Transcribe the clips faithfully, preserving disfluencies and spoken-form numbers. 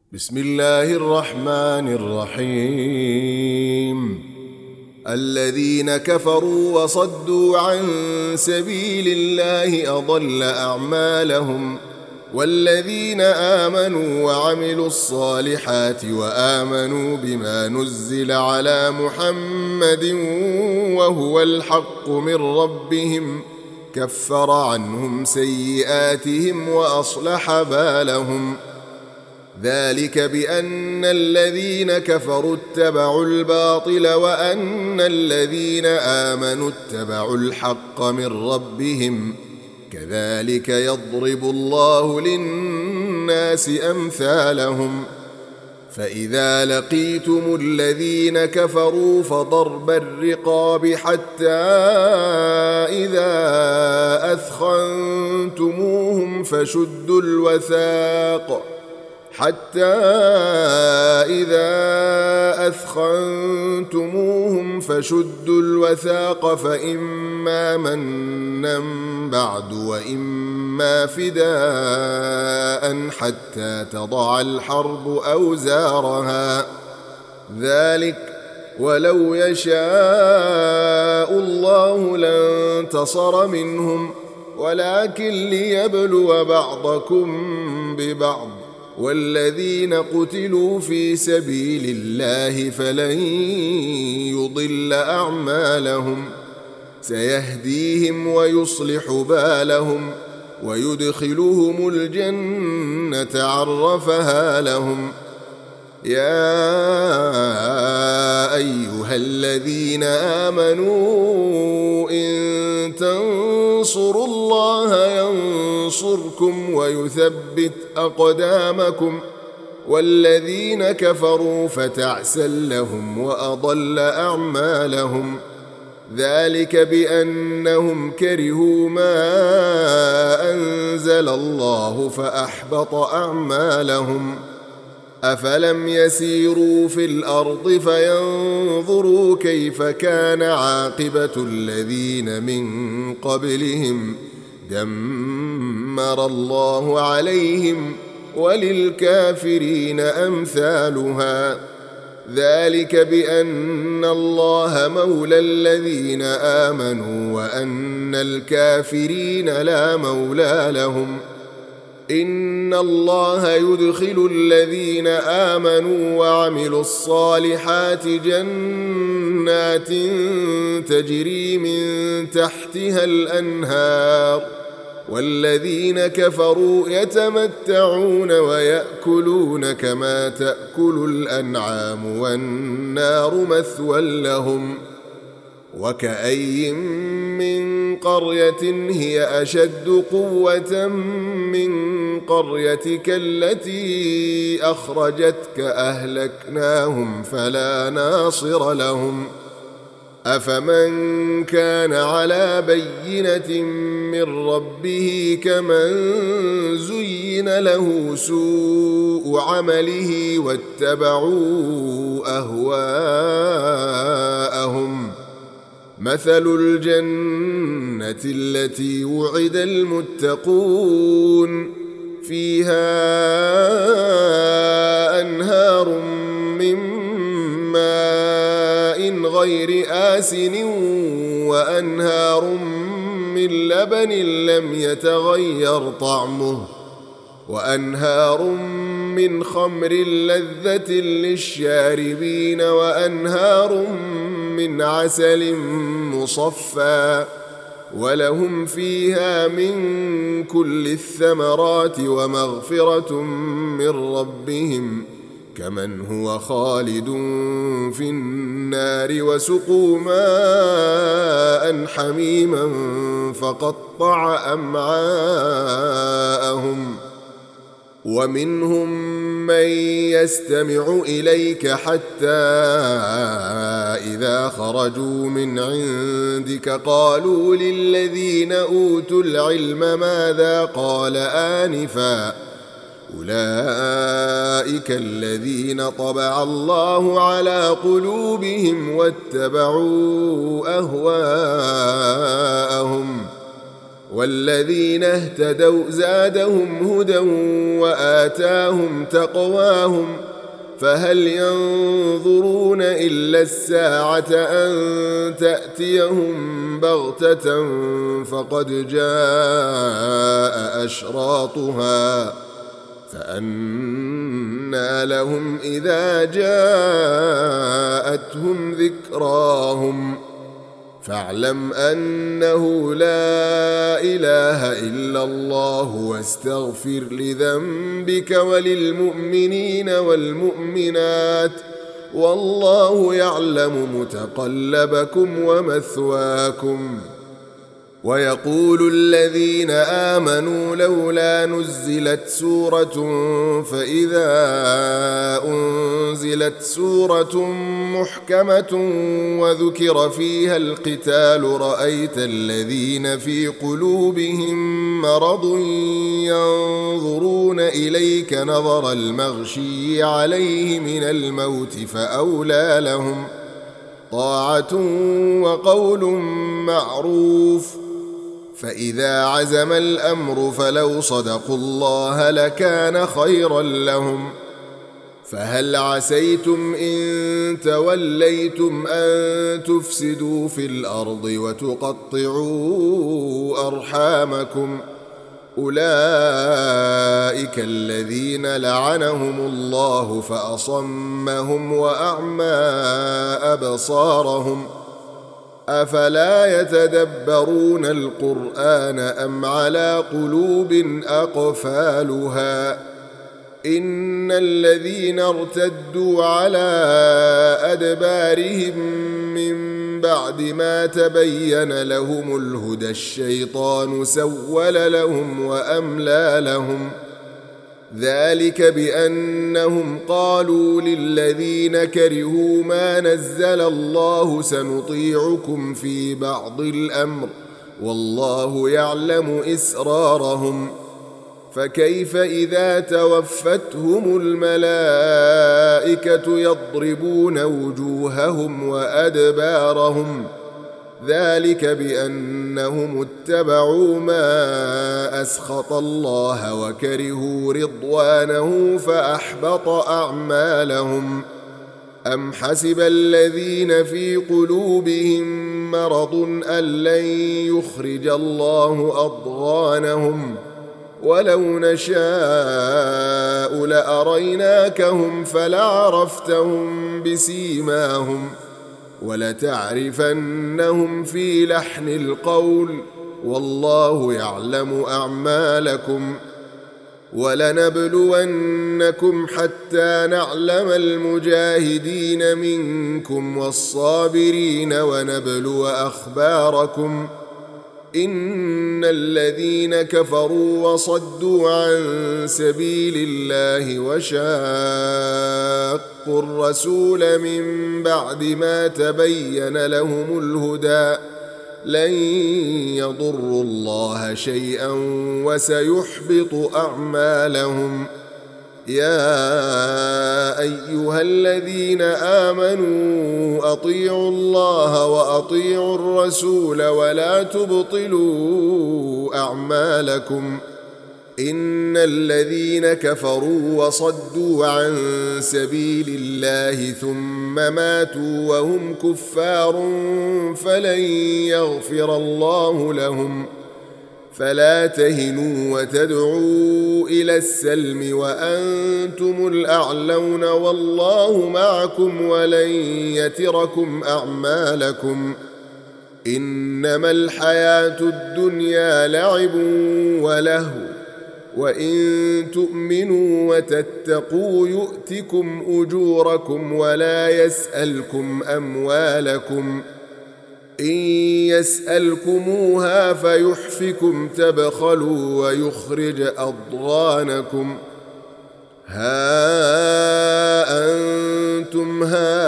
بسم الله الرحمن الرحيم. الذين كفروا وصدوا عن سبيل الله أضل أعمالهم، والذين آمنوا وعملوا الصالحات وآمنوا بما نزل على محمد وهو الحق من ربهم كفر عنهم سيئاتهم وأصلح بالهم. ذلك بأن الذين كفروا اتبعوا الباطل وأن الذين آمنوا اتبعوا الحق من ربهم، كذلك يضرب الله للناس أمثالهم. فإذا لقيتم الذين كفروا فضرب الرقاب حتى إذا أثخنتموهم فشدوا الوثاق حتى إذا أثخنتموهم فشدوا الوثاق فإما منا بعد وإما فداء حتى تضع الحرب أوزارها. ذلك ولو يشاء الله لانتصر منهم، ولكن ليبلو بعضكم ببعض، والذين قتلوا في سبيل الله فلن يضل أعمالهم، سيهديهم ويصلح بالهم ويدخلهم الجنة عرفها لهم. يا أيها الذين آمنوا إن تنصروا الله ينصركم ويثبت أقدامكم، والذين كفروا فتعسا لهم وأضل أعمالهم. ذلك بأنهم كرهوا ما أنزل الله فأحبط أعمالهم. أفلم يسيروا في الأرض فينظروا كيف كان عاقبة الذين من قبلهم، دمر الله عليهم وللكافرين أمثالها. ذلك بأن الله مولى الذين آمنوا وأن الكافرين لا مولى لهم. إن الله يدخل الذين آمنوا وعملوا الصالحات جنات تجري من تحتها الأنهار، والذين كفروا يتمتعون ويأكلون كما تأكل الأنعام والنار مثوى لهم. وكأي من قرية هي أشد قوة من قريتك التي أخرجتك أهلكناهم فلا ناصر لهم. أفمن كان على بينة من ربه كمن زين له سوء عمله واتبعوا أهواءهم. مثل الجنة التي وعد المتقون فيها أنهار من ماء غير آسن وأنهار من لبن لم يتغير طعمه وأنهار من خمر لذة للشاربين وأنهار من عسل مصفى، ولهم فيها من كل الثمرات ومغفرة من ربهم كمن هو خالد في النار وسقوا ماء حميما فقطع أمعاءهم. ومنهم من يستمع إليك حتى إذا خرجوا من عندك قالوا للذين أوتوا العلم ماذا قال آنفا، أولئك الذين طبع الله على قلوبهم واتبعوا أهواءهم. والذين اهتدوا زادهم هدى وآتاهم تقواهم فهل ينظرون إلا الساعة أن تأتيهم بغتة فقد جاء أشراطها فأنى لهم إذا جاءتهم ذكراهم فاعلم أنه لا إله إلا الله واستغفر لذنبك وللمؤمنين والمؤمنات والله يعلم متقلبكم ومثواكم. ويقول الذين آمنوا لولا نزلت سورة فإذا أنزلت سورة محكمة وذكر فيها القتال رأيت الذين في قلوبهم مرض ينظرون إليك نظر المغشي عليه من الموت فأولى لهم طاعة وقول معروف. فإذا عزم الأمر فلو صدقوا الله لكان خيرا لهم. فهل عسيتم إن توليتم أن تفسدوا في الأرض وتقطعوا أرحامكم أولئك الذين لعنهم الله فأصمهم وأعمى أبصارهم أفلا يتدبرون القرآن أم على قلوب أقفالها إن الذين ارتدوا على أدبارهم من بعد ما تبين لهم الهدى الشيطان سول لهم وأملى لهم ذلك بأنهم قالوا للذين كرهوا ما نزل الله سنطيعكم في بعض الأمر والله يعلم إسرارهم فكيف إذا توفتهم الملائكة يضربون وجوههم وأدبارهم ذلك بأنهم اتبعوا ما أسخط الله وكرهوا رضوانه فأحبط أعمالهم أم حسب الذين في قلوبهم مرض أن لن يخرج الله أضغانهم ولو نشاء لأريناكهم فلعرفتهم بسيماهم ولتعرفنهم في لحن القول والله يعلم أعمالكم ولنبلونكم حتى نعلم المجاهدين منكم والصابرين ونبلو أخباركم إن الذين كفروا وصدوا عن سبيل الله وشاقوا الرسول من بعد ما تبين لهم الهدى لن يضروا الله شيئا وسيحبط أعمالهم يا أيها الذين آمنوا أطيعوا الله وأطيعوا الرسول ولا تبطلوا أعمالكم إن الذين كفروا وصدوا عن سبيل الله ثم ماتوا وهم كفار فلن يغفر الله لهم فلا تهنوا وتدعوا إلى السلم وأنتم الأعلون والله معكم ولن يتركم أعمالكم إنما الحياة الدنيا لعب ولهو وإن تؤمنوا وتتقوا يؤتكم أجوركم ولا يسألكم أموالكم إن يسألكموها فيحفكم تبخلوا ويخرج أضغانكم ها أنتم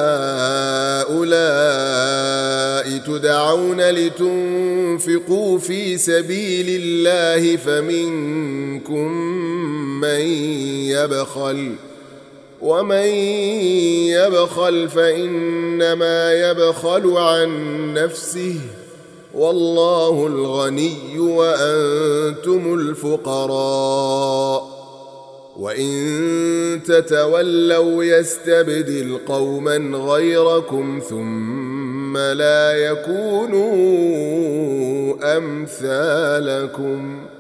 هؤلاء تدعون لتنفقوا في سبيل الله فمنكم من يبخل ومن يبخل فإنما يبخل عن نفسه والله الغني وأنتم الفقراء وإن تتولوا يستبدل قوما غيركم ثم لا يكونوا أمثالكم